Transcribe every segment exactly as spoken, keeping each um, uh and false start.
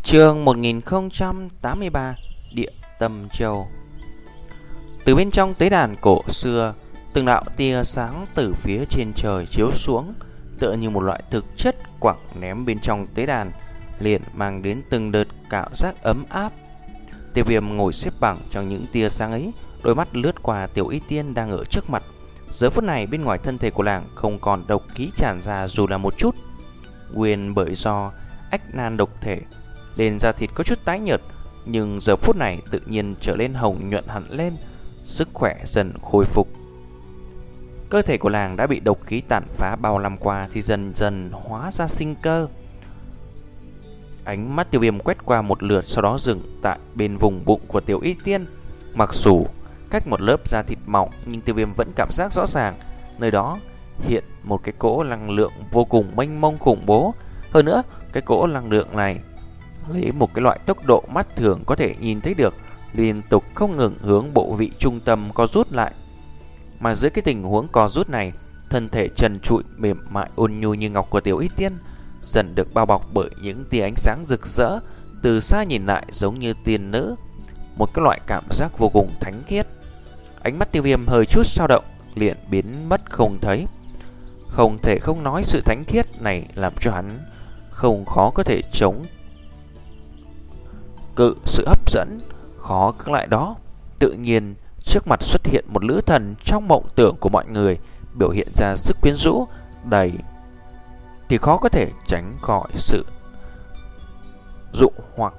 Chương một nghìn không trăm tám mươi ba Địa Tâm Châu. Từ bên trong tế đàn cổ xưa, từng đạo tia sáng từ phía trên trời chiếu xuống, tựa như một loại thực chất quẳng ném bên trong tế đàn, liền mang đến từng đợt cảm giác ấm áp. Tiêu Viêm ngồi xếp bằng trong những tia sáng ấy, đôi mắt lướt qua Tiểu Y Tiên đang ở trước mặt. Giờ phút này bên ngoài thân thể của nàng không còn độc khí tràn ra dù là một chút, nguyên bởi do ách nan độc thể lên da thịt có chút tái nhợt, nhưng giờ phút này tự nhiên trở lên hồng nhuận hẳn lên, sức khỏe dần khôi phục. Cơ thể của nàng đã bị độc khí tàn phá bao năm qua thì dần dần hóa ra sinh cơ. Ánh mắt Tiêu Viêm quét qua một lượt, sau đó dừng tại bên vùng bụng của Tiểu Y Tiên. Mặc dù cách một lớp da thịt mỏng, nhưng Tiêu Viêm vẫn cảm giác rõ ràng nơi đó hiện một cái cỗ năng lượng vô cùng mênh mông khủng bố. Hơn nữa, cái cỗ năng lượng này lấy một cái loại tốc độ mắt thường có thể nhìn thấy được, liên tục không ngừng hướng bộ vị trung tâm co rút lại. Mà dưới cái tình huống co rút này, thân thể trần trụi mềm mại ôn nhu như ngọc của Tiểu Y Tiên dần được bao bọc bởi những tia ánh sáng rực rỡ, từ xa nhìn lại giống như tiên nữ, một cái loại cảm giác vô cùng thánh khiết. Ánh mắt Tiêu Viêm hơi chút dao động, liền biến mất không thấy. Không thể không nói sự thánh khiết này làm cho hắn không khó có thể chống cự sự hấp dẫn khó cưỡng lại đó. Tự nhiên trước mặt xuất hiện một nữ thần trong mộng tưởng của mọi người, biểu hiện ra sức quyến rũ đầy thì khó có thể tránh khỏi sự dụ hoặc.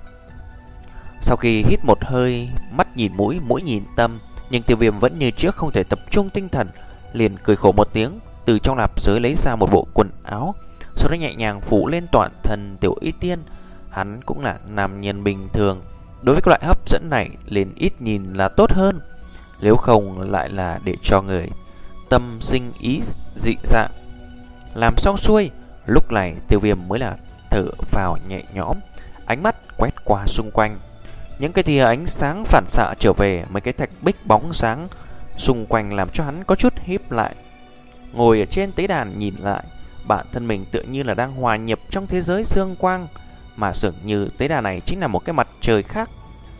Sau khi hít một hơi, mắt nhìn mũi, mũi nhìn tâm, nhưng Tiêu Viêm vẫn như trước không thể tập trung tinh thần, liền cười khổ một tiếng, từ trong nạp giới lấy ra một bộ quần áo, sau đó nhẹ nhàng phủ lên toàn thân Tiểu Y Tiên. Hắn cũng là nam nhân bình thường, đối với cái loại hấp dẫn này liền ít nhìn là tốt hơn, nếu không lại là để cho người tâm sinh ý dị dạng. Làm xong xuôi, lúc này Tiêu Viêm mới là thở vào nhẹ nhõm, ánh mắt quét qua xung quanh. Những cái tia ánh sáng phản xạ trở về mấy cái thạch bích bóng sáng xung quanh làm cho hắn có chút híp lại. Ngồi ở trên tế đàn nhìn lại, bản thân mình tựa như là đang hòa nhập trong thế giới dương quang, mà dường như tế đàn này chính là một cái mặt trời khác,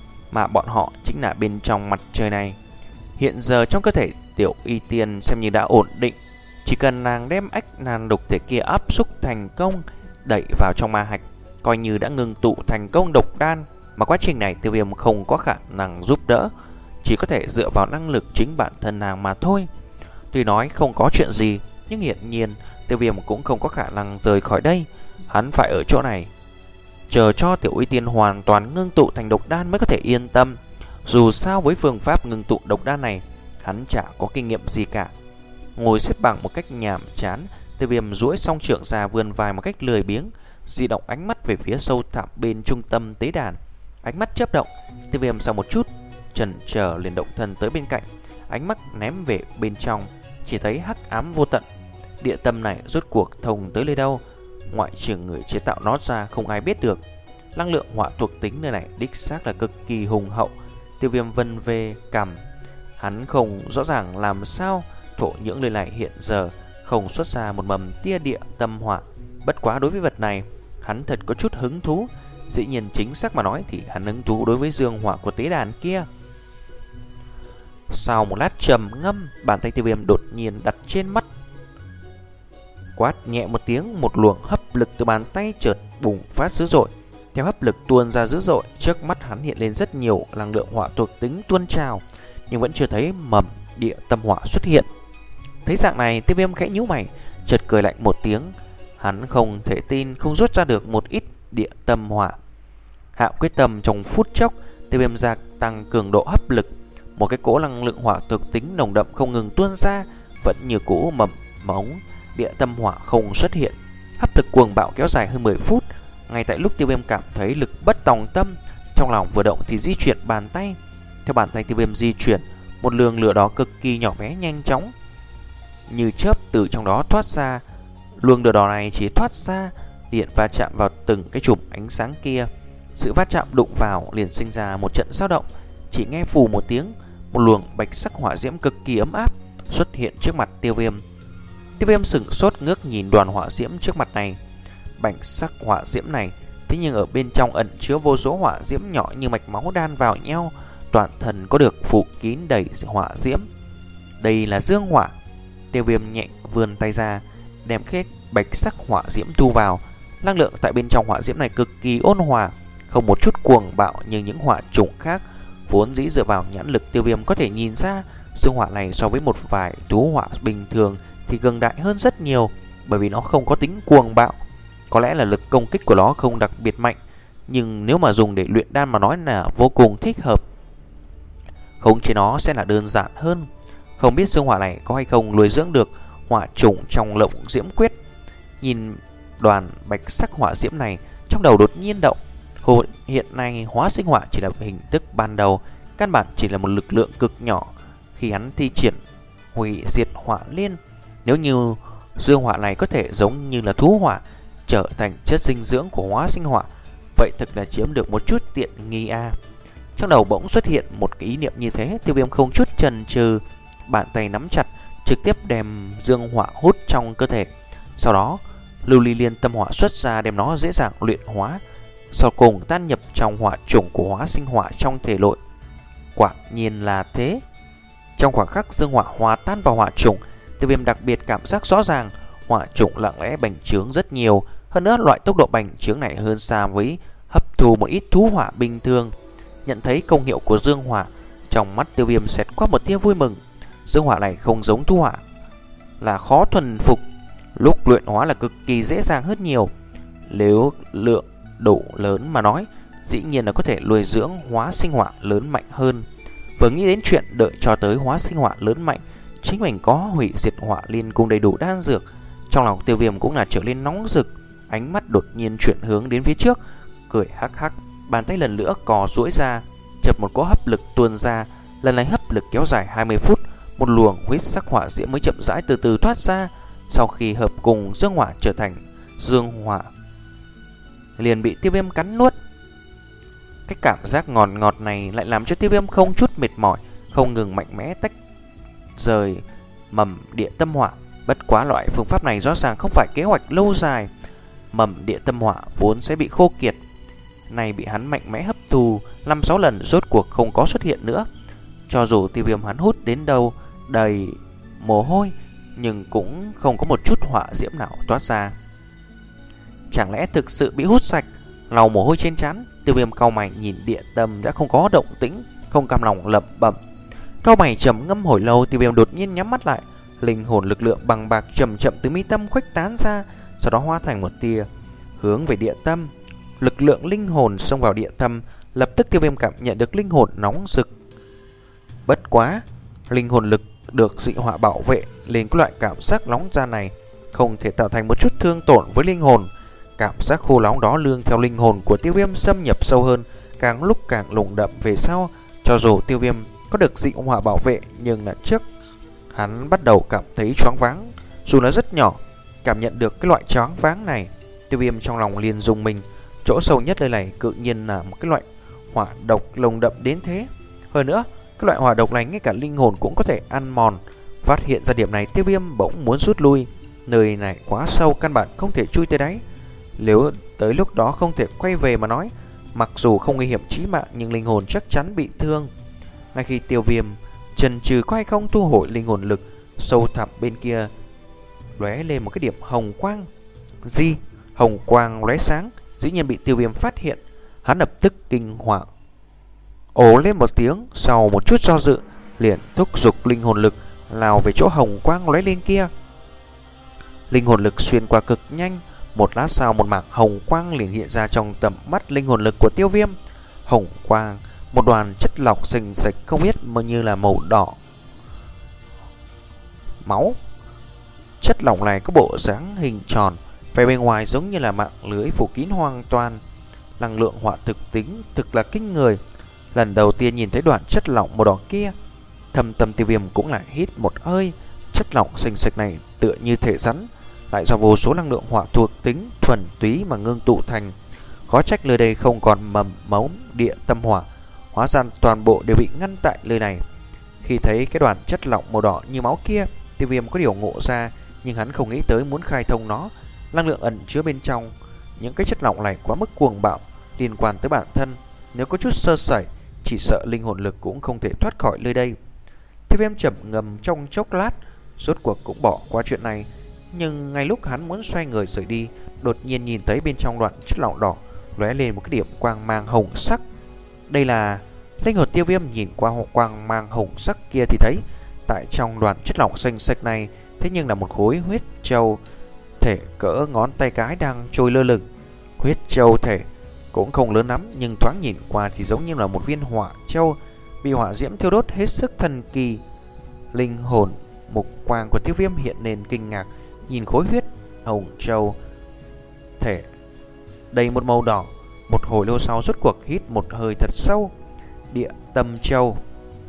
mà bọn họ chính là bên trong mặt trời này. Hiện giờ trong cơ thể Tiểu Y Tiên xem như đã ổn định, chỉ cần nàng đem ách nan độc thể kia áp xúc thành công, đẩy vào trong ma hạch, coi như đã ngừng tụ thành công độc đan. Mà quá trình này Tiêu Viêm không có khả năng giúp đỡ, chỉ có thể dựa vào năng lực chính bản thân nàng mà thôi. Tuy nói không có chuyện gì, nhưng hiển nhiên Tiêu Viêm cũng không có khả năng rời khỏi đây. Hắn phải ở chỗ này chờ cho Tiểu Y Tiên hoàn toàn ngưng tụ thành độc đan mới có thể yên tâm. Dù sao với phương pháp ngưng tụ độc đan này, hắn chả có kinh nghiệm gì cả. Ngồi xếp bằng một cách nhàm chán, Tiêu Viêm duỗi song trượng ra vươn vai một cách lười biếng, di động ánh mắt về phía sâu thẳm bên trung tâm tế đàn. Ánh mắt chớp động, Tiêu Viêm sau một chút chần chờ liền động thân tới bên cạnh, ánh mắt ném về bên trong, chỉ thấy hắc ám vô tận. Địa tâm này rốt cuộc thông tới nơi đâu, ngoại trừ người chế tạo nó ra không ai biết được. Năng lượng hỏa thuộc tính nơi này đích xác là cực kỳ hùng hậu. Tiêu Viêm vân về cằm, hắn không rõ ràng làm sao thổ nhưỡng nơi này hiện giờ không xuất ra một mầm tia địa tâm hỏa. Bất quá đối với vật này hắn thật có chút hứng thú. Dĩ nhiên chính xác mà nói thì hắn hứng thú đối với dương hỏa của tế đàn kia. Sau một lát trầm ngâm, bàn tay Tiêu Viêm đột nhiên đặt trên mắt, quát nhẹ một tiếng, một luồng hấp lực từ bàn tay chợt bùng phát dữ dội. Theo hấp lực tuôn ra dữ dội, trước mắt hắn hiện lên rất nhiều năng lượng hỏa thuộc tính tuôn trào, nhưng vẫn chưa thấy mầm địa tâm hỏa xuất hiện. Thấy dạng này, Tiêu Viêm khẽ nhíu mày, chợt cười lạnh một tiếng. Hắn không thể tin không rút ra được một ít địa tâm hỏa. Hạ quyết tâm trong phút chốc, Tiêu Viêm gia tăng cường độ hấp lực, một cái cỗ năng lượng hỏa thuộc tính nồng đậm không ngừng tuôn ra, vẫn như cũ mầm mống địa tâm hỏa không xuất hiện. Hấp lực cuồng bạo kéo dài hơn mười phút. Ngay tại lúc Tiêu Viêm cảm thấy lực bất tòng tâm, trong lòng vừa động thì di chuyển bàn tay. Theo bàn tay Tiêu Viêm di chuyển, một luồng lửa đó cực kỳ nhỏ bé nhanh chóng như chớp từ trong đó thoát ra. Luồng lửa đỏ này chỉ thoát ra điện va chạm vào từng cái chùm ánh sáng kia. Sự va chạm đụng vào liền sinh ra một trận dao động. Chỉ nghe phù một tiếng, một luồng bạch sắc hỏa diễm cực kỳ ấm áp xuất hiện trước mặt Tiêu Viêm. Tiêu Viêm sửng sốt ngước nhìn đoàn hỏa diễm trước mặt này. Bạch sắc hỏa diễm này Thế nhưng ở bên trong ẩn chứa vô số hỏa diễm nhỏ như mạch máu đan vào nhau, toàn thân có được phủ kín đầy hỏa diễm. Đây là dương hỏa. Tiêu Viêm nhẹ vươn tay ra, đem khết bạch sắc hỏa diễm thu vào. Năng lượng tại bên trong hỏa diễm này cực kỳ ôn hòa, không một chút cuồng bạo như những hỏa chủng khác. Vốn dĩ dựa vào nhãn lực, Tiêu Viêm có thể nhìn ra dương hỏa này so với một vài tú hỏa bình thường thì cường đại hơn rất nhiều, bởi vì nó không có tính cuồng bạo. Có lẽ là lực công kích của nó không đặc biệt mạnh, nhưng nếu mà dùng để luyện đan mà nói là vô cùng thích hợp. Khống chế nó sẽ là đơn giản hơn. Không biết dương hỏa này có hay không nuôi dưỡng được hỏa chủng trong Lộng Diễm Quyết. Nhìn đoàn bạch sắc hỏa diễm này, trong đầu đột nhiên động. Hồ hiện nay hóa sinh hỏa chỉ là hình thức ban đầu, căn bản chỉ là một lực lượng cực nhỏ. Khi hắn thi triển hủy diệt hỏa liên, nếu như dương hỏa này có thể giống như là thú hỏa, trở thành chất dinh dưỡng của hóa sinh hỏa, vậy thực là chiếm được một chút tiện nghi a. Trong đầu bỗng xuất hiện một cái ý niệm như thế, Tiêu Viêm không chút chần chừ, bàn tay nắm chặt, trực tiếp đem dương hỏa hút trong cơ thể. Sau đó, lưu ly liên tâm hỏa xuất ra, đem nó dễ dàng luyện hóa, sau cùng tan nhập trong hỏa chủng của hóa sinh hỏa trong thể nội. Quả nhiên là thế. Trong khoảng khắc dương hỏa hòa tan vào hỏa chủng, Tiêu Viêm đặc biệt cảm giác rõ ràng hỏa chủng lặng lẽ bành trướng rất nhiều. Hơn nữa, loại tốc độ bành trướng này hơn xa với hấp thu một ít thú hỏa bình thường. Nhận thấy công hiệu của dương hỏa, trong mắt Tiêu Viêm xẹt qua một tia vui mừng. Dương hỏa này không giống thú hỏa là khó thuần phục, lúc luyện hóa là cực kỳ dễ dàng hơn nhiều. Nếu lượng đủ lớn mà nói, dĩ nhiên là có thể nuôi dưỡng hóa sinh hỏa lớn mạnh hơn. Vừa nghĩ đến chuyện đợi cho tới hóa sinh hỏa lớn mạnh, chính mình có hủy diệt hỏa liên cùng đầy đủ đan dược, trong lòng Tiêu Viêm cũng là trở lên nóng rực. Ánh mắt đột nhiên chuyển hướng đến phía trước, cười hắc hắc, bàn tay lần nữa cò duỗi ra, chợt một cỗ hấp lực tuôn ra. Lần này hấp lực kéo dài hai mươi phút, một luồng huyết sắc hỏa diễm mới chậm rãi từ từ thoát ra. Sau khi hợp cùng dương hỏa trở thành dương hỏa, liền bị Tiêu Viêm cắn nuốt. Cái cảm giác ngọt ngọt này lại làm cho Tiêu Viêm không chút mệt mỏi, không ngừng mạnh mẽ tách rời mầm địa tâm hỏa. Bất quá loại phương pháp này rõ ràng không phải kế hoạch lâu dài. Mầm địa tâm hỏa vốn sẽ bị khô kiệt, này bị hắn mạnh mẽ hấp thu năm sáu lần, rốt cuộc không có xuất hiện nữa. Cho dù Tiêu Viêm hắn hút đến đâu đầy mồ hôi, nhưng cũng không có một chút hỏa diễm nào toát ra. Chẳng lẽ thực sự bị hút sạch? Lau mồ hôi trên trán, Tiêu Viêm cau mày nhìn địa tâm đã không có động tĩnh, không cam lòng lẩm bẩm. Cau mày trầm ngâm hồi lâu, Tiêu Viêm đột nhiên nhắm mắt lại. Linh hồn lực lượng bằng bạc chậm chậm từ mi tâm khuếch tán ra, sau đó hóa thành một tia hướng về địa tâm. Lực lượng linh hồn xông vào địa tâm, lập tức Tiêu Viêm cảm nhận được linh hồn nóng rực. Bất quá, linh hồn lực được dị hỏa bảo vệ, lên cái loại cảm giác nóng ra này không thể tạo thành một chút thương tổn với linh hồn. Cảm giác khô nóng đó lương theo linh hồn của Tiêu Viêm xâm nhập sâu hơn, càng lúc càng nồng đậm về sau. Cho dù Tiêu Viêm có được dị hỏa bảo vệ, nhưng là trước hắn bắt đầu cảm thấy choáng váng, dù nó rất nhỏ. Cảm nhận được cái loại choáng váng này, Tiêu Viêm trong lòng liền rùng mình. Chỗ sâu nhất nơi này tự nhiên là một cái loại hỏa độc nồng đậm đến thế. Hơn nữa, cái loại hỏa độc này ngay cả linh hồn cũng có thể ăn mòn. Phát hiện ra điểm này, Tiêu Viêm bỗng muốn rút lui. Nơi này quá sâu, căn bản không thể chui tới đáy. Nếu tới lúc đó không thể quay về mà nói, mặc dù không nguy hiểm chí mạng, nhưng linh hồn chắc chắn bị thương. Ngay khi Tiêu Viêm chần chừ có hay không thu hồi linh hồn lực, sâu thẳm bên kia lóe lên một cái điểm hồng quang. Gì? Hồng quang lóe sáng, dĩ nhiên bị Tiêu Viêm phát hiện. Hắn lập tức kinh hoàng, ồ lên một tiếng, sau một chút do dự, liền thúc giục linh hồn lực lao về chỗ hồng quang lóe lên kia. Linh hồn lực xuyên qua cực nhanh, một lát sau một mảng hồng quang liền hiện ra trong tầm mắt linh hồn lực của Tiêu Viêm. Hồng quang, một đoàn chất lỏng sình sịch không biết mà như là màu đỏ máu. Chất lỏng này có bộ dáng hình tròn, vẻ bên ngoài giống như là mạng lưới phủ kín hoàn toàn. Năng lượng hỏa thực tính thực là kinh người. Lần đầu tiên nhìn thấy đoàn chất lỏng màu đỏ kia, thâm tâm Tiêu Viêm cũng lại hít một hơi. Chất lỏng sình sịch này tựa như thể rắn, lại do vô số năng lượng hỏa thuộc tính thuần túy mà ngưng tụ thành. Khó trách nơi đây không còn mầm mống địa tâm hỏa, hóa ra toàn bộ đều bị ngăn tại nơi này. Khi thấy cái đoàn chất lỏng màu đỏ như máu kia, Tiêu Viêm có điều ngộ ra, nhưng hắn không nghĩ tới muốn khai thông nó. Năng lượng ẩn chứa bên trong Những cái chất lỏng này quá mức cuồng bạo, liên quan tới bản thân, nếu có chút sơ sẩy, chỉ sợ linh hồn lực cũng không thể thoát khỏi nơi đây. Tiêu Viêm chậm ngầm trong chốc lát, rốt cuộc cũng bỏ qua chuyện này. Nhưng ngay lúc hắn muốn xoay người rời đi, đột nhiên nhìn thấy bên trong đoạn chất lỏng đỏ lóe lên một cái điểm quang mang hồng sắc. Đây là... Linh hồn Tiêu Viêm nhìn qua quang mang hồng sắc kia thì thấy tại trong đoạn chất lỏng xanh xanh này thế nhưng là một khối huyết châu thể cỡ ngón tay cái đang trôi lơ lửng. Huyết châu thể cũng không lớn lắm, nhưng thoáng nhìn qua thì giống như là một viên hỏa châu bị hỏa diễm thiêu đốt hết sức thần kỳ. Linh hồn mục quang của Tiêu Viêm hiện lên kinh ngạc, nhìn khối huyết hồng châu thể đầy một màu đỏ. Một hồi lâu sau rốt cuộc hít một hơi thật sâu. Địa tâm châu.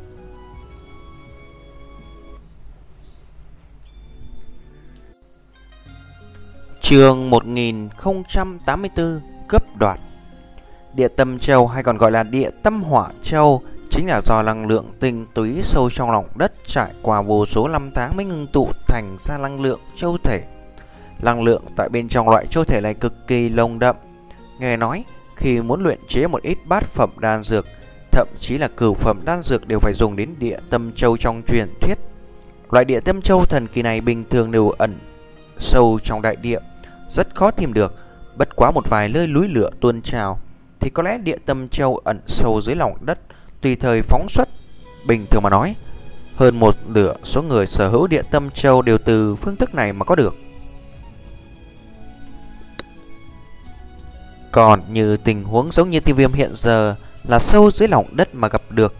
Chương một nghìn không trăm tám mươi tư, cấp đoạt. Địa tâm châu hay còn gọi là địa tâm hỏa châu chính là do năng lượng tinh túy sâu trong lòng đất trải qua vô số năm tháng mới ngưng tụ thành ra năng lượng châu thể. Năng lượng tại bên trong loại châu thể này cực kỳ nồng đậm. Nghe nói khi muốn luyện chế một ít bát phẩm đan dược, thậm chí là cửu phẩm đan dược đều phải dùng đến địa tâm châu trong truyền thuyết. Loại địa tâm châu thần kỳ này bình thường đều ẩn sâu trong đại địa, rất khó tìm được. Bất quá một vài nơi núi lửa tuôn trào thì có lẽ địa tâm châu ẩn sâu dưới lòng đất, tùy thời phóng xuất. Bình thường mà nói, hơn một nửa số người sở hữu địa tâm châu đều từ phương thức này mà có được. Còn như tình huống giống như Tiêu Viêm hiện giờ là sâu dưới lòng đất mà gặp được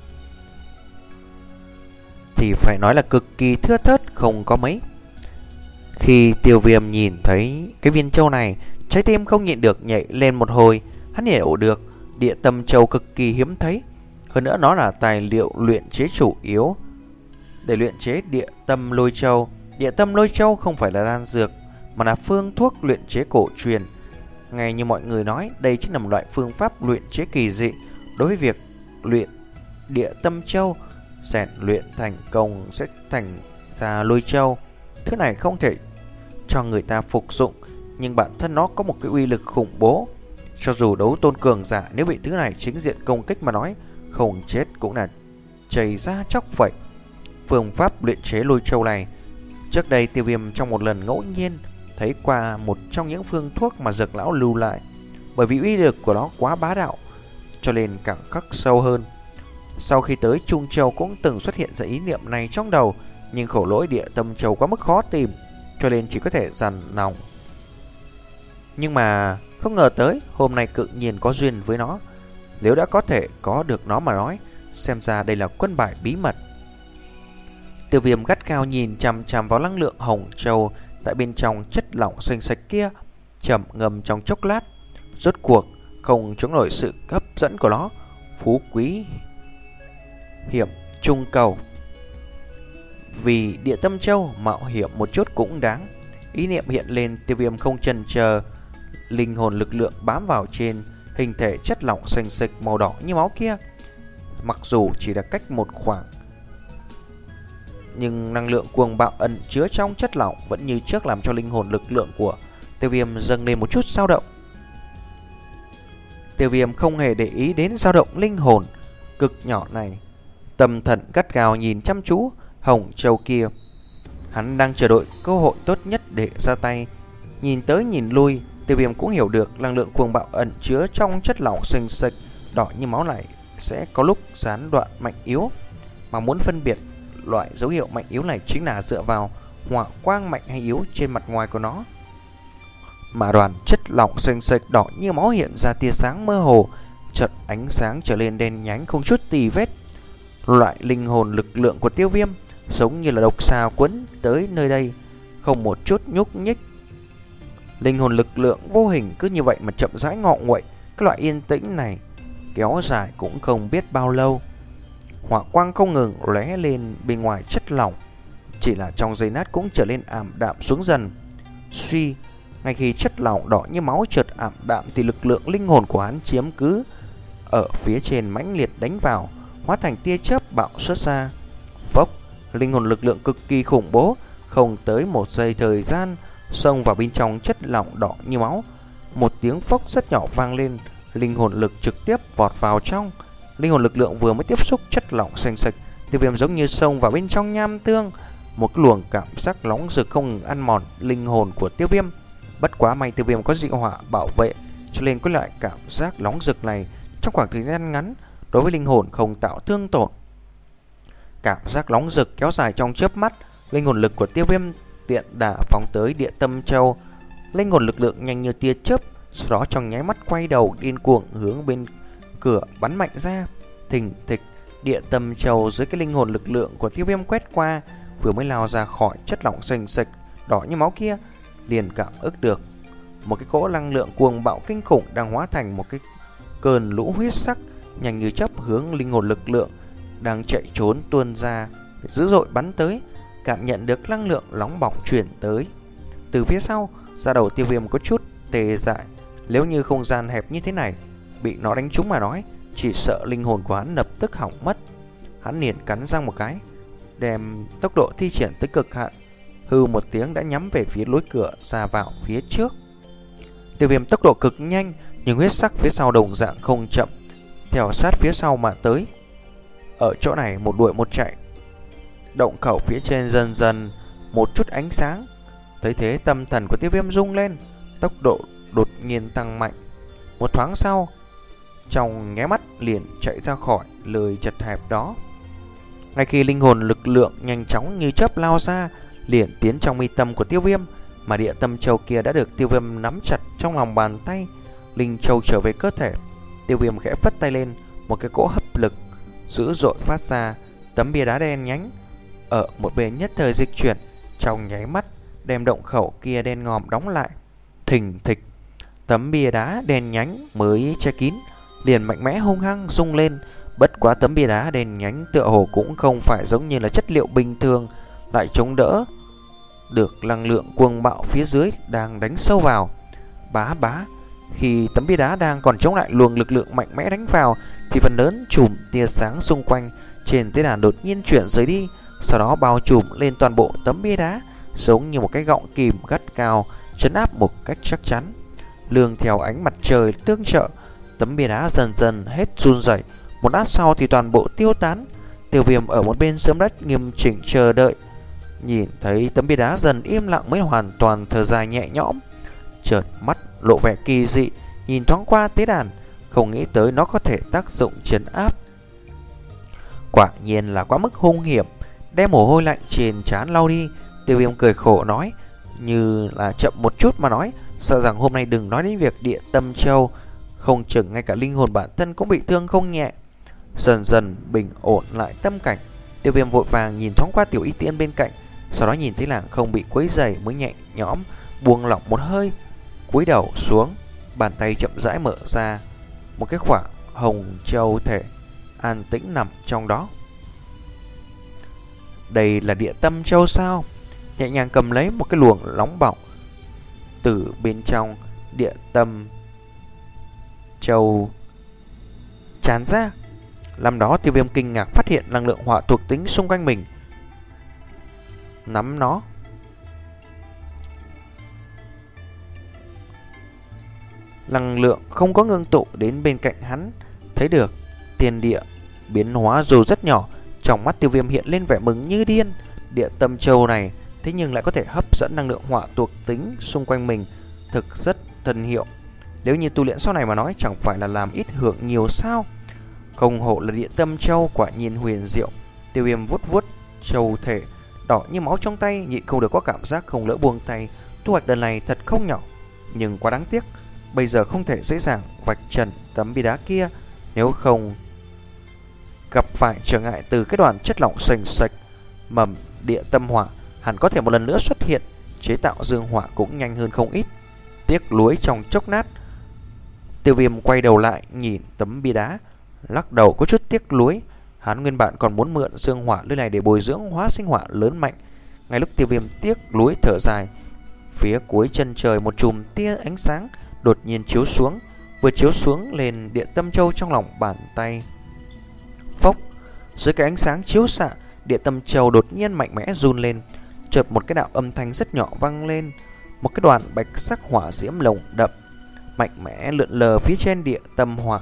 thì phải nói là cực kỳ thưa thớt, không có mấy. Khi Tiêu Viêm nhìn thấy cái viên châu này, trái tim không nhịn được nhảy lên một hồi. Hắn hiểu được địa tâm châu cực kỳ hiếm thấy, hơn nữa nó là tài liệu luyện chế chủ yếu để luyện chế địa tâm lôi châu. Địa tâm lôi châu không phải là đan dược mà là phương thuốc luyện chế cổ truyền. Ngay như mọi người nói, đây chính là một loại phương pháp luyện chế kỳ dị. Đối với việc luyện địa tâm châu, rèn luyện thành công sẽ thành ra lôi châu. Thứ này không thể cho người ta phục dụng, nhưng bản thân nó có một cái uy lực khủng bố. Cho dù đấu tôn cường giả, nếu bị thứ này chính diện công kích mà nói, không chết cũng là chảy ra chóc vậy. Phương pháp luyện chế lôi châu này, trước đây Tiêu Viêm trong một lần ngẫu nhiên thấy qua một trong những phương thuốc mà Dược lão lưu lại. Bởi vì uy lực của nó quá bá đạo, cho nên càng khắc sâu hơn. Sau khi tới Trung Châu cũng từng xuất hiện ra ý niệm này trong đầu, nhưng khổ lỗi địa tâm châu quá mức khó tìm, cho nên chỉ có thể dằn lòng. Nhưng mà không ngờ tới hôm nay tự nhiên có duyên với nó. Nếu đã có thể có được nó mà nói, xem ra đây là quân bài bí mật. Tiêu Viêm gắt cao nhìn chằm chằm vào năng lượng hồng châu tại bên trong chất lỏng xanh sạch kia, trầm ngâm trong chốc lát. Rốt cuộc không chống nổi sự hấp dẫn của nó. Phú quý hiểm trung cầu, vì địa tâm châu mạo hiểm một chút cũng đáng. Ý niệm hiện lên, Tiêu Viêm không chần chờ, linh hồn lực lượng bám vào trên hình thể chất lỏng xanh xịch màu đỏ như máu kia. Mặc dù chỉ là cách một khoảng, nhưng năng lượng cuồng bạo ẩn chứa trong chất lỏng vẫn như trước làm cho linh hồn lực lượng của Tiêu Viêm dâng lên một chút dao động. Tiêu Viêm không hề để ý đến dao động linh hồn cực nhỏ này, tâm thần gắt gao nhìn chăm chú hồng châu kia. Hắn đang chờ đợi cơ hội tốt nhất để ra tay. Nhìn tới nhìn lui, Tiêu Viêm cũng hiểu được năng lượng cuồng bạo ẩn chứa trong chất lỏng xanh xịch đỏ như máu này sẽ có lúc gián đoạn mạnh yếu. Mà muốn phân biệt loại dấu hiệu mạnh yếu này chính là dựa vào hỏa quang mạnh hay yếu trên mặt ngoài của nó. Mà đoàn chất lỏng xanh xịch đỏ như máu hiện ra tia sáng mơ hồ, chợt ánh sáng trở lên đen nhánh không chút tì vết. Loại linh hồn lực lượng của Tiêu Viêm giống như là độc xà quấn tới nơi đây, không một chút nhúc nhích. Linh hồn lực lượng vô hình cứ như vậy mà chậm rãi ngọ nguậy. Cái loại yên tĩnh này kéo dài cũng không biết bao lâu. Hỏa quang không ngừng lóe lên bên ngoài chất lỏng, chỉ là trong giây lát cũng trở lên ảm đạm xuống dần. Suy, ngay khi chất lỏng đỏ như máu chợt ảm đạm thì lực lượng linh hồn của hắn chiếm cứ ở phía trên mãnh liệt đánh vào, hóa thành tia chớp bạo xuất ra. Phốc, linh hồn lực lượng cực kỳ khủng bố, không tới một giây thời gian xông vào bên trong chất lỏng đỏ như máu. một tiếng phốc rất nhỏ vang lên, linh hồn lực trực tiếp vọt vào trong. Linh hồn lực lượng vừa mới tiếp xúc chất lỏng xanh sạch, Tiêu Viêm giống như xông vào bên trong nham tương. Một cái luồng cảm giác nóng rực không ngừng ăn mòn linh hồn của Tiêu Viêm. Bất quá may Tiêu Viêm có dị hỏa bảo vệ, cho nên có loại cảm giác nóng rực này trong khoảng thời gian ngắn đối với linh hồn không tạo thương tổn. Cảm giác nóng rực kéo dài trong chớp mắt, linh hồn lực của Tiêu Viêm tiện đà phóng tới Địa Tâm Châu. Linh hồn lực lượng nhanh như tia chớp, sau đó trong nháy mắt quay đầu điên cuồng hướng bên cửa bắn mạnh ra. Thình thịch, Địa Tâm Châu dưới cái linh hồn lực lượng của Tiêu Viêm quét qua, vừa mới lao ra khỏi chất lỏng sền sệt đỏ như máu kia, liền cảm ứng được một cái cỗ năng lượng cuồng bạo kinh khủng đang hóa thành một cái cơn lũ huyết sắc nhanh như chớp hướng linh hồn lực lượng đang chạy trốn tuôn ra, dữ dội bắn tới. Cảm nhận được năng lượng nóng bỏng truyền tới từ phía sau, da đầu Tiêu Viêm có chút tê dại. Nếu như không gian hẹp như thế này bị nó đánh trúng mà nói, chỉ sợ linh hồn của hắn lập tức hỏng mất. Hắn liền cắn răng một cái, đem tốc độ thi triển tới cực hạn, hư một tiếng đã nhắm về phía lối cửa ra vào phía trước. Tiêu Viêm tốc độ cực nhanh, nhưng huyết sắc phía sau đồng dạng không chậm, theo sát phía sau mà tới. Ở chỗ này một đuổi một chạy, động khẩu phía trên dần dần một chút ánh sáng. Thấy thế tâm thần của Tiêu Viêm rung lên, tốc độ đột nhiên tăng mạnh. Một thoáng sau, trong nháy mắt liền chạy ra khỏi lời chật hẹp đó. Ngay khi linh hồn lực lượng nhanh chóng như chớp lao ra, liền tiến trong mi tâm của Tiêu Viêm, mà Địa Tâm Châu kia đã được Tiêu Viêm nắm chặt trong lòng bàn tay. Linh châu trở về cơ thể, Tiêu Viêm khẽ phất tay lên, một cái cỗ hấp lực dữ dội phát ra. Tấm bia đá đen nhánh ở một bên nhất thời dịch chuyển, trong nháy mắt đem động khẩu kia đen ngòm đóng lại. Thình thịch, tấm bia đá đen nhánh mới che kín liền mạnh mẽ hung hăng rung lên. Bất quá tấm bia đá đen nhánh tựa hồ cũng không phải giống như là chất liệu bình thường, lại chống đỡ được năng lượng cuồng bạo phía dưới đang đánh sâu vào. Bá bá, khi tấm bia đá đang còn chống lại luồng lực lượng mạnh mẽ đánh vào, thì phần lớn chùm tia sáng xung quanh trên tế đàn đột nhiên chuyển rời đi, sau đó bao trùm lên toàn bộ tấm bia đá, giống như một cái gọng kìm gắt cao trấn áp một cách chắc chắn. Lương theo ánh mặt trời tương trợ, tấm bia đá dần dần hết run rẩy. Một lát sau thì toàn bộ tiêu tán. Tiêu Viêm ở một bên sớm đất nghiêm chỉnh chờ đợi, nhìn thấy tấm bia đá dần im lặng mới hoàn toàn thở dài nhẹ nhõm. Chợt mắt lộ vẻ kỳ dị, nhìn thoáng qua tế đàn, không nghĩ tới nó có thể tác dụng trấn áp. Quả nhiên là quá mức hung hiểm. Đem mồ hôi lạnh trên trán lau đi, Tiêu Viêm cười khổ nói, như là chậm một chút mà nói, sợ rằng hôm nay đừng nói đến việc Địa Tâm Châu, không chừng ngay cả linh hồn bản thân cũng bị thương không nhẹ. Dần dần bình ổn lại tâm cảnh, Tiêu Viêm vội vàng nhìn thoáng qua Tiểu Y Tiên bên cạnh, sau đó nhìn thấy nàng không bị quấy rầy mới nhẹ nhõm buông lỏng một hơi, cúi đầu xuống, bàn tay chậm rãi mở ra, một cái khoảng hồng châu thể an tĩnh nằm trong đó. Đây là Địa Tâm Châu sao? Nhẹ nhàng cầm lấy một cái luồng nóng bỏng từ bên trong Địa Tâm Châu tràn ra. Làm đó Tiêu Viêm kinh ngạc phát hiện năng lượng hỏa thuộc tính xung quanh mình. Nắm nó, năng lượng không có ngưng tụ đến bên cạnh hắn. Thấy được thiên địa biến hóa dù rất nhỏ, trong mắt Tiêu Viêm hiện lên vẻ mừng như điên. Địa Tâm Châu này thế nhưng lại có thể hấp dẫn năng lượng hỏa thuộc tính xung quanh mình, thực rất thần hiệu. Nếu như tu luyện sau này mà nói, chẳng phải là làm ít hưởng nhiều sao? Không hổ là Địa Tâm Châu, quả nhiên huyền diệu. Tiêu Viêm vuốt vuốt châu thể đỏ như máu trong tay, nhịn không được có cảm giác không lỡ buông tay. Thu hoạch lần này thật không nhỏ, nhưng quá đáng tiếc, bây giờ không thể dễ dàng vạch trần tấm bia đá kia, nếu không gặp phải trở ngại từ cái đoàn chất lỏng sền sệt mầm địa tâm hỏa, hẳn có thể một lần nữa xuất hiện, chế tạo dương hỏa cũng nhanh hơn không ít. Tiếc nuối trong chốc lát, Tiêu Viêm quay đầu lại nhìn tấm bia đá, lắc đầu có chút tiếc nuối. Hắn nguyên bản còn muốn mượn dương hỏa nơi này để bồi dưỡng hóa sinh hỏa lớn mạnh. Ngay lúc Tiêu Viêm tiếc nuối thở dài, phía cuối chân trời một chùm tia ánh sáng đột nhiên chiếu xuống, vừa chiếu xuống lên Địa Tâm Châu trong lòng bàn tay. Phốc, dưới cái ánh sáng chiếu xạ, Địa Tâm Châu đột nhiên mạnh mẽ run lên, chợt một cái đạo âm thanh rất nhỏ vang lên, một cái đoàn bạch sắc hỏa diễm lồng đậm mạnh mẽ lượn lờ phía trên địa tâm hỏa.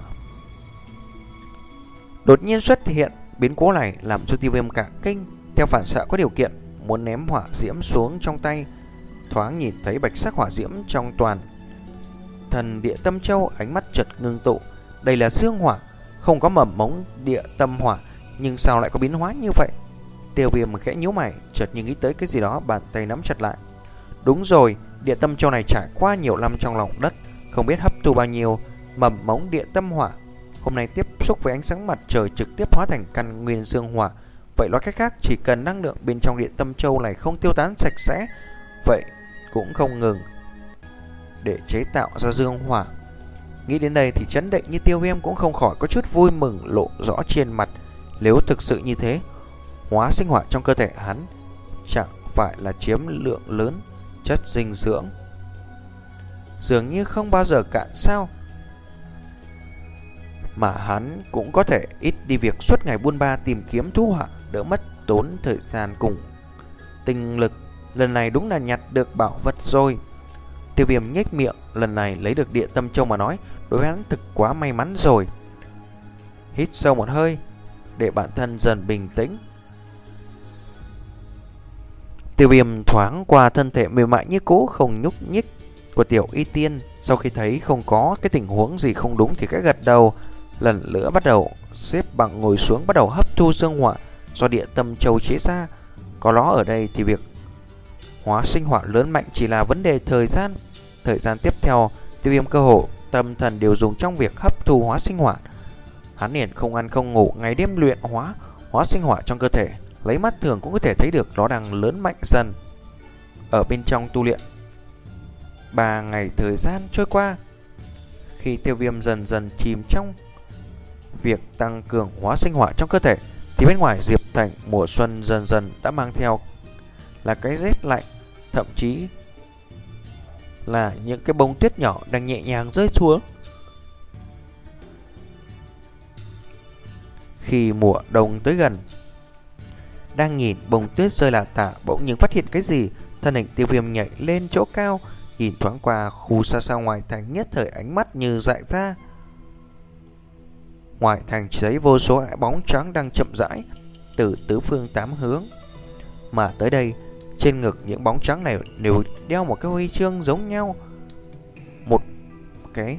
Đột nhiên xuất hiện biến cố này làm cho Tiêu Viêm cả kinh, theo phản xạ có điều kiện muốn ném hỏa diễm xuống trong tay. Thoáng nhìn thấy bạch sắc hỏa diễm trong toàn thần địa tâm châu, ánh mắt chợt ngưng tụ. Đây là dương hỏa, không có mầm mống địa tâm hỏa, nhưng sao lại có biến hóa như vậy? Tiêu Viêm khẽ nhíu mày, chợt như nghĩ tới cái gì đó, bàn tay nắm chặt lại. Đúng rồi, địa tâm châu này trải qua nhiều năm trong lòng đất, không biết hấp thu bao nhiêu mầm mống địa tâm hỏa. Hôm nay tiếp xúc với ánh sáng mặt trời trực tiếp hóa thành căn nguyên dương hỏa. Vậy nói cách khác, chỉ cần năng lượng bên trong địa tâm châu này không tiêu tán sạch sẽ, vậy cũng không ngừng để chế tạo ra dương hỏa. Nghĩ đến đây thì chấn định như Tiêu Viêm cũng không khỏi có chút vui mừng lộ rõ trên mặt. Nếu thực sự như thế, hóa sinh hỏa trong cơ thể hắn chẳng phải là chiếm lượng lớn chất dinh dưỡng, dường như không bao giờ cạn sao. Mà hắn cũng có thể ít đi việc suốt ngày buôn ba tìm kiếm thú hỏa, đỡ mất tốn thời gian cùng tinh lực. Lần này đúng là nhặt được bảo vật rồi. Tiêu Viêm nhếch miệng, lần này lấy được địa tâm châu mà nói, đối với hắn thực quá may mắn rồi. Hít sâu một hơi để bản thân dần bình tĩnh. Tiêu Viêm thoáng qua thân thể mềm mại như cũ không nhúc nhích của Tiểu Y Tiên. Sau khi thấy không có cái tình huống gì không đúng thì cái gật đầu, lần nữa bắt đầu xếp bằng ngồi xuống, bắt đầu hấp thu dương hỏa do địa tâm châu chế ra. Có nó ở đây thì việc hóa sinh hỏa lớn mạnh chỉ là vấn đề thời gian. Thời gian tiếp theo, Tiêu Viêm cơ hồ tâm thần đều dùng trong việc hấp thu hóa sinh hỏa. Hắn liền không ăn không ngủ, ngày đêm luyện hóa hóa sinh hỏa trong cơ thể. Lấy mắt thường cũng có thể thấy được nó đang lớn mạnh dần ở bên trong tu luyện. Ba ngày thời gian trôi qua, khi Tiêu Viêm dần dần chìm trong việc tăng cường hóa sinh hỏa trong cơ thể, thì bên ngoài Diệp Thành mùa xuân dần dần đã mang theo là cái rét lạnh, thậm chí là những cái bông tuyết nhỏ đang nhẹ nhàng rơi xuống. Khi mùa đông tới gần, đang nhìn bông tuyết rơi lả tả, bỗng nhiên phát hiện cái gì. Thân hình Tiêu Viêm nhảy lên chỗ cao, nhìn thoáng qua khu xa xa ngoài thành, nhất thời ánh mắt như dại ra. Ngoài thành chỉ thấy vô số bóng trắng đang chậm rãi từ tứ phương tám hướng mà tới đây. Trên ngực những bóng trắng này đều đeo một cái huy chương giống nhau. Một cái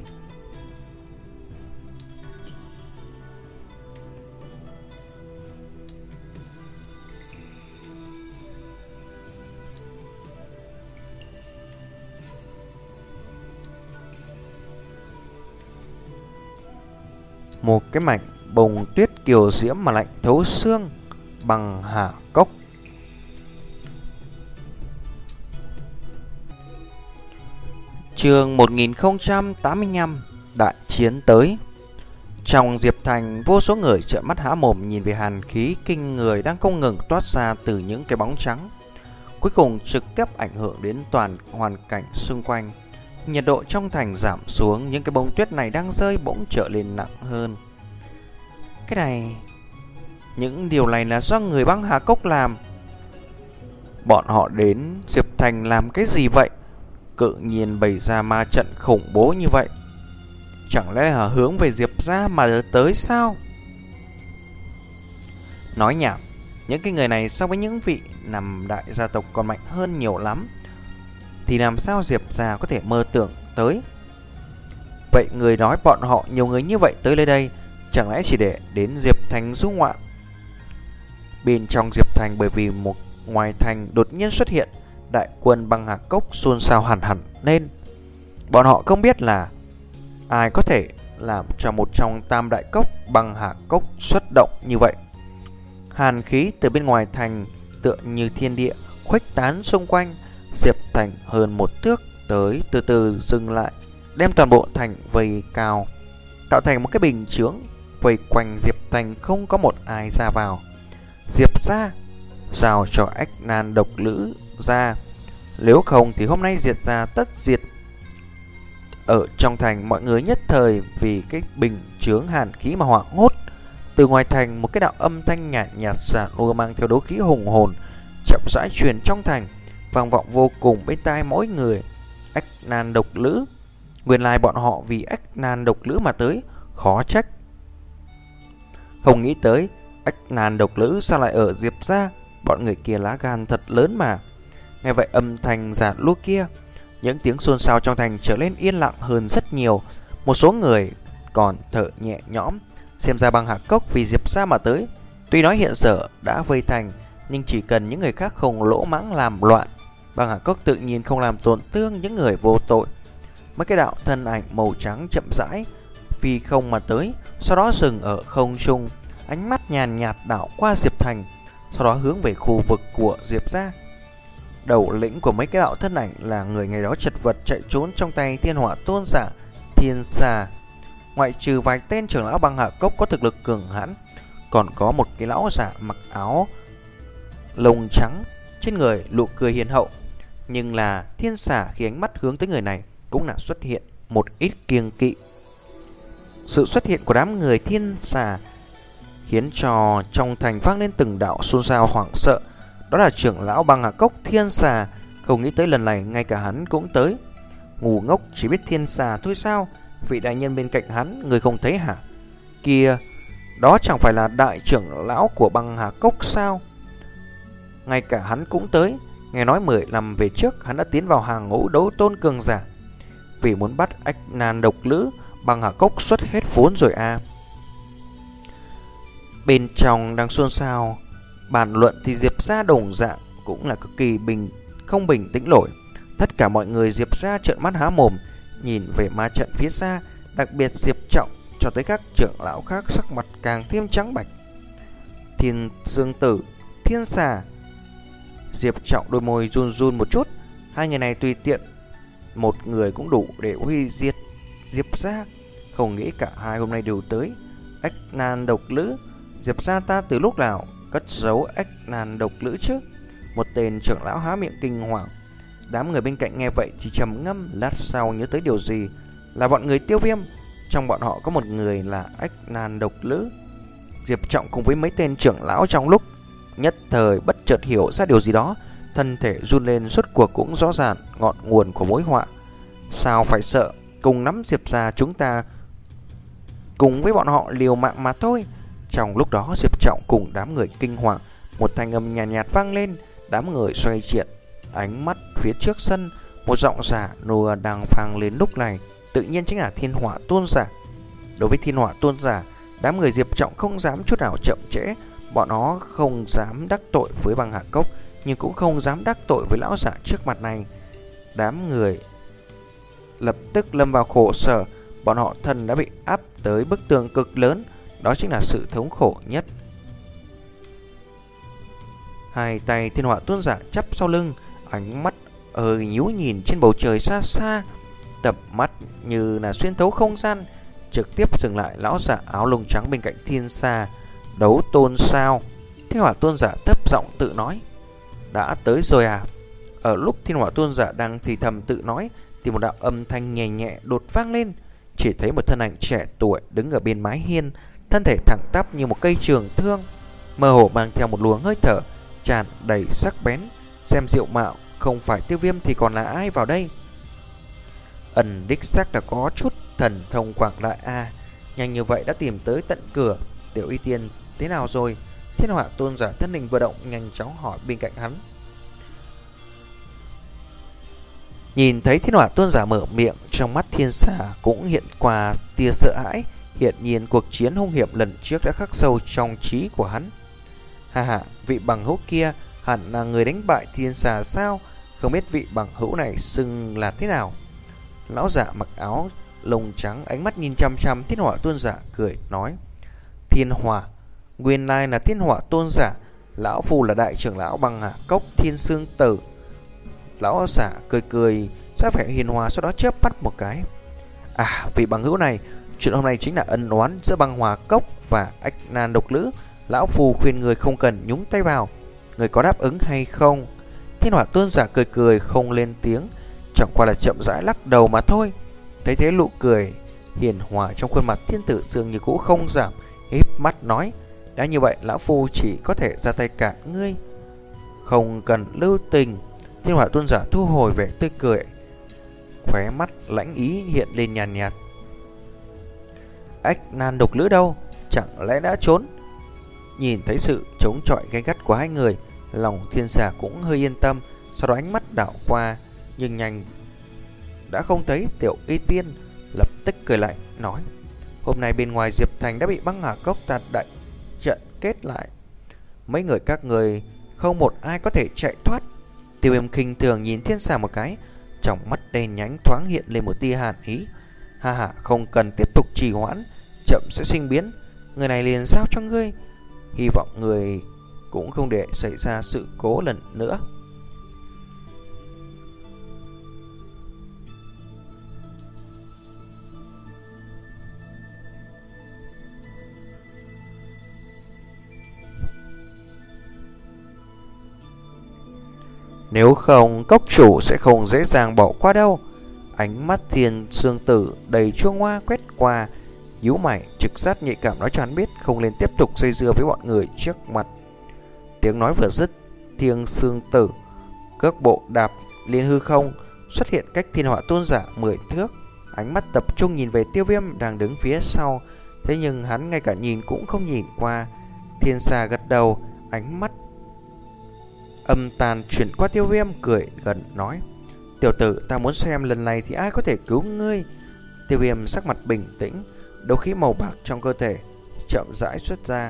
Một cái mảnh bông tuyết kiều diễm mà lạnh thấu xương, bằng hà cốc. Chương một nghìn không trăm tám mươi lăm, đại chiến tới. Trong Diệp Thành, vô số người trợn mắt há mồm nhìn về hàn khí kinh người đang không ngừng toát ra từ những cái bóng trắng, cuối cùng trực tiếp ảnh hưởng đến toàn hoàn cảnh xung quanh. Nhiệt độ trong thành giảm xuống, những cái bông tuyết này đang rơi bỗng trở lên nặng hơn. Cái này, những điều này là do người băng Hà Cốc làm. Bọn họ đến Diệp Thành làm cái gì vậy? Cự nhiên bày ra ma trận khủng bố như vậy, chẳng lẽ là hướng về Diệp gia mà tới sao? Nói nhảm, những cái người này so với những vị nằm đại gia tộc còn mạnh hơn nhiều lắm, thì làm sao Diệp gia có thể mơ tưởng tới? Vậy người nói bọn họ nhiều người như vậy tới nơi đây, chẳng lẽ chỉ để đến Diệp Thành du ngoạn? Bên trong Diệp Thành, bởi vì một ngoài thành đột nhiên xuất hiện đại quân băng Hà Cốc, xôn xao hẳn hẳn nên. Bọn họ không biết là ai có thể làm cho một trong tam đại cốc băng Hà Cốc xuất động như vậy. Hàn khí từ bên ngoài thành tựa như thiên địa khuếch tán xung quanh. Diệp Thành hơn một thước tới từ từ dừng lại, đem toàn bộ thành vây cao, tạo thành một cái bình chướng vây quanh Diệp Thành, không có một ai ra vào. Diệp gia giao cho Ách Nan Độc Lữ ra, nếu không thì hôm nay Diệp gia tất diệt. Ở trong thành, mọi người nhất thời vì cái bình chướng hàn khí mà hoảng hốt. Từ ngoài thành, một cái đạo âm thanh nhạt nhạt giản mua mang theo đấu khí hùng hồn chậm rãi truyền trong thành, vang vọng vô cùng bên tai mỗi người. Ách Nan Độc Lữ, Nguyên lai bọn họ vì ách nan độc lữ mà tới, khó trách. Không nghĩ tới ách nan độc lữ sao lại ở Diệp gia. Bọn người kia lá gan thật lớn mà. Nghe vậy âm thanh giả lua kia, những tiếng xôn xao trong thành trở nên yên lặng hơn rất nhiều. Một số người còn thở nhẹ nhõm. Xem ra Băng Hà Cốc vì Diệp gia mà tới. Tuy nói hiện giờ đã vây thành, nhưng chỉ cần những người khác không lỗ mãng làm loạn, Băng Hà Cốc tự nhiên không làm tổn thương những người vô tội. Mấy cái đạo thân ảnh màu trắng chậm rãi phi không mà tới, sau đó dừng ở không trung, ánh mắt nhàn nhạt đảo qua Diệp Thành, sau đó hướng về khu vực của Diệp gia. Đầu lĩnh của mấy cái đạo thân ảnh là người ngày đó chật vật chạy trốn trong tay Thiên Hỏa Tôn giả Thiên Xà. Ngoại trừ vài tên trưởng lão Băng Hà Cốc có thực lực cường hãn, còn có một cái lão giả mặc áo lông trắng, trên người nụ cười hiền hậu. Nhưng là Thiên Xà khi ánh mắt hướng tới người này cũng là xuất hiện một ít kiêng kỵ. Sự xuất hiện của đám người Thiên Xà khiến cho trong thành vang lên từng đạo xôn xao hoảng sợ. Đó là trưởng lão Băng Hà Cốc Thiên Xà. Không nghĩ tới lần này ngay cả hắn cũng tới. Ngu ngốc chỉ biết Thiên Xà thôi sao? Vị đại nhân bên cạnh hắn người không thấy hả? Kia, đó chẳng phải là đại trưởng lão của Băng Hà Cốc sao? Ngay cả hắn cũng tới. Nghe nói mười năm về trước hắn đã tiến vào hàng ngũ đấu tôn cường giả. Vì muốn bắt ách nan độc lữ, Băng Hà Cốc xuất hết vốn rồi à. Bên trong đang xôn xao bàn luận thì Diệp gia đồng dạng cũng là cực kỳ bình không bình tĩnh nổi. Tất cả mọi người Diệp gia trợn mắt há mồm nhìn về ma trận phía xa, đặc biệt Diệp Trọng cho tới các trưởng lão khác sắc mặt càng thêm trắng bạch. Thiên Dương Tử, Thiên Xà. Diệp Trọng đôi môi run run một chút. Hai người này tùy tiện một người cũng đủ để huy diệt Diệp gia. Không nghĩ cả hai hôm nay đều tới. Ách nan độc lữ, Diệp gia ta từ lúc nào cất giấu ách nan độc lữ chứ? Một tên trưởng lão há miệng kinh hoàng. Đám người bên cạnh nghe vậy thì trầm ngâm, lát sau nhớ tới điều gì, là bọn người Tiêu Viêm. Trong bọn họ có một người là ách nan độc lữ. Diệp Trọng cùng với mấy tên trưởng lão trong lúc nhất thời bất chợt hiểu ra điều gì đó, thân thể run lên, rốt cuộc cũng rõ ràng ngọn nguồn của mối họa. Sao phải sợ, cùng nắm Diệp gia chúng ta cùng với bọn họ liều mạng mà thôi. Trong lúc đó Diệp Trọng cùng đám người kinh hoàng, một thanh âm nhàn nhạt, nhạt vang lên. Đám người xoay chuyển ánh mắt phía trước sân, một giọng giả nùa đang vang lên lúc này tự nhiên chính là Thiên Hỏa Tôn giả. Đối với Thiên Hỏa Tôn giả, đám người Diệp Trọng không dám chút nào chậm trễ. Bọn nó không dám đắc tội với Băng Hà Cốc, nhưng cũng không dám đắc tội với lão giả trước mặt này. Đám người lập tức lâm vào khổ sở. Bọn họ thân đã bị áp tới bức tường cực lớn, đó chính là sự thống khổ nhất. Hai tay Thiên Hỏa Tôn giả chắp sau lưng, ánh mắt hơi nhíu nhìn trên bầu trời xa xa, tập mắt như là xuyên thấu không gian, trực tiếp dừng lại lão giả áo lông trắng bên cạnh Thiên Xà. Đấu tôn sao? Thiên Hỏa Tôn giả thấp giọng tự nói. Đã tới rồi à? Ở lúc Thiên Hỏa Tôn giả đang thì thầm tự nói thì một đạo âm thanh nhẹ nhẹ đột vang lên. Chỉ thấy một thân ảnh trẻ tuổi đứng ở bên mái hiên, thân thể thẳng tắp như một cây trường thương, mơ hồ mang theo một luồng hơi thở tràn đầy sắc bén. Xem diệu mạo, không phải Tiêu Viêm thì còn là ai vào đây? Ẩn đích xác là có chút thần thông quảng đại a. À, nhanh như vậy đã tìm tới tận cửa. Tiểu Y Tiên thế nào rồi? Thiên Hỏa Tôn giả thân hình vừa động, nhanh chóng hỏi bên cạnh hắn. Nhìn thấy Thiên Hỏa Tôn giả mở miệng, trong mắt Thiên Xà cũng hiện qua tia sợ hãi. Hiện nhiên cuộc chiến hung hiểm lần trước đã khắc sâu trong trí của hắn. Hà hà, vị bằng hữu kia hẳn là người đánh bại Thiên Xà sao? Không biết vị bằng hữu này xưng là thế nào? Lão giả mặc áo lông trắng ánh mắt nhìn chăm chăm Thiên Hỏa Tôn giả cười nói. Thiên Hỏa, nguyên lai là Thiên Hỏa Tôn giả. Lão phu là đại trưởng lão Băng Hà Cốc Thiên Sương Tử. Lão giả cười cười ra vẻ hiền hòa, sau đó chớp mắt một cái. À, vị bằng hữu này, chuyện hôm nay chính là ân oán giữa Băng Hà Cốc và ách nan độc lữ. Lão phu khuyên người không cần nhúng tay vào. Người có đáp ứng hay không? Thiên Hỏa Tôn giả cười cười không lên tiếng, chẳng qua là chậm rãi lắc đầu mà thôi. Thấy thế nụ cười hiền hòa trong khuôn mặt Thiên Tử Sương như cũ không giảm, híp mắt nói. Đã như vậy lão phu chỉ có thể ra tay cản ngươi, không cần lưu tình. Thiên Hỏa Tôn giả thu hồi vẻ tươi cười, khóe mắt lãnh ý hiện lên nhàn nhạt, nhạt. Ách nan độc lữ đâu? Chẳng lẽ đã trốn? Nhìn thấy sự chống chọi gay gắt của hai người, lòng Thiên Xà cũng hơi yên tâm. Sau đó ánh mắt đảo qua, nhưng nhanh đã không thấy Tiểu Y Tiên, lập tức cười lạnh nói: hôm nay bên ngoài Diệp Thành đã bị băng hà cốc tạt đại trận kết lại, mấy người các người không một ai có thể chạy thoát. Tiêu Viêm khinh thường nhìn Thiên Xà một cái, trong mắt đen nhánh thoáng hiện lên một tia hàn ý. Ha ha, không cần tiếp tục trì hoãn, chậm sẽ sinh biến. Người này liền giao cho ngươi, hy vọng người cũng không để xảy ra sự cố lần nữa. Nếu không, cốc chủ sẽ không dễ dàng bỏ qua đâu. Ánh mắt Thiên Sương Tử đầy chua ngoa quét qua, nhíu mày trực giác nhạy cảm nói cho hắn biết không nên tiếp tục dây dưa với bọn người trước mặt. Tiếng nói vừa dứt, Thiên Sương Tử cước bộ đạp lên hư không, xuất hiện cách Thiên Hỏa Tôn giả mười thước. Ánh mắt tập trung nhìn về Tiêu Viêm đang đứng phía sau, thế nhưng hắn ngay cả nhìn cũng không nhìn qua. Thiên Xà gật đầu, ánh mắt âm tàn chuyển qua Tiêu Viêm, cười gần nói: tiểu tử, ta muốn xem lần này thì ai có thể cứu ngươi. Tiêu Viêm sắc mặt bình tĩnh, đấu khí màu bạc trong cơ thể chậm rãi xuất ra.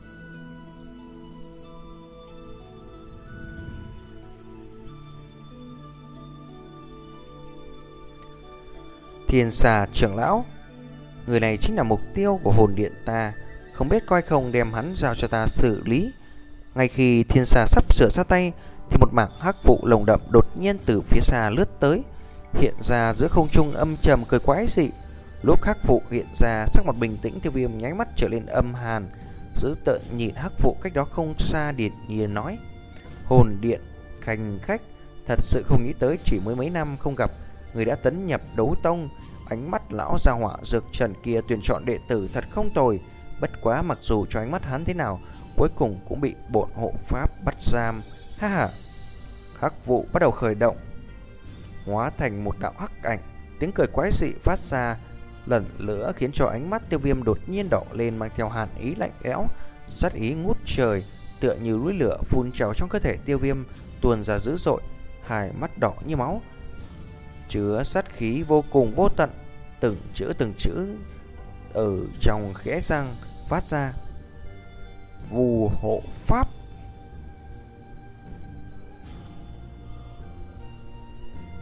Thiên Xà trưởng lão, người này chính là mục tiêu của hồn điện ta, không biết coi không đem hắn giao cho ta xử lý. Ngay khi Thiên Xà sắp sửa ra tay thì một mảng hắc vụ lồng đậm đột nhiên từ phía xa lướt tới, hiện ra giữa không trung âm trầm cười quái dị. Lúc hắc vụ hiện ra, sắc mặt bình tĩnh Tiêu Viêm nháy mắt trở lên âm hàn, giữ tợn nhìn hắc vụ cách đó không xa, điển nhiên nói: hồn điện khanh khách, thật sự không nghĩ tới chỉ mới mấy năm không gặp, người đã tấn nhập đấu tông. Ánh mắt lão gia hỏa dược trần kia tuyển chọn đệ tử thật không tồi, bất quá mặc dù cho ánh mắt hắn thế nào, cuối cùng cũng bị bổn hộ pháp bắt giam. Ha ha. Hắc vụ bắt đầu khởi động, hóa thành một đạo hắc ảnh, tiếng cười quái dị phát ra lần nữa khiến cho ánh mắt Tiêu Viêm đột nhiên đỏ lên, mang theo hàn ý lạnh lẽo, sát ý ngút trời, tựa như núi lửa phun trào trong cơ thể Tiêu Viêm tuôn ra dữ dội, hai mắt đỏ như máu, chứa sát khí vô cùng vô tận, từng chữ từng chữ ở trong khẽ răng phát ra: Vù hộ pháp.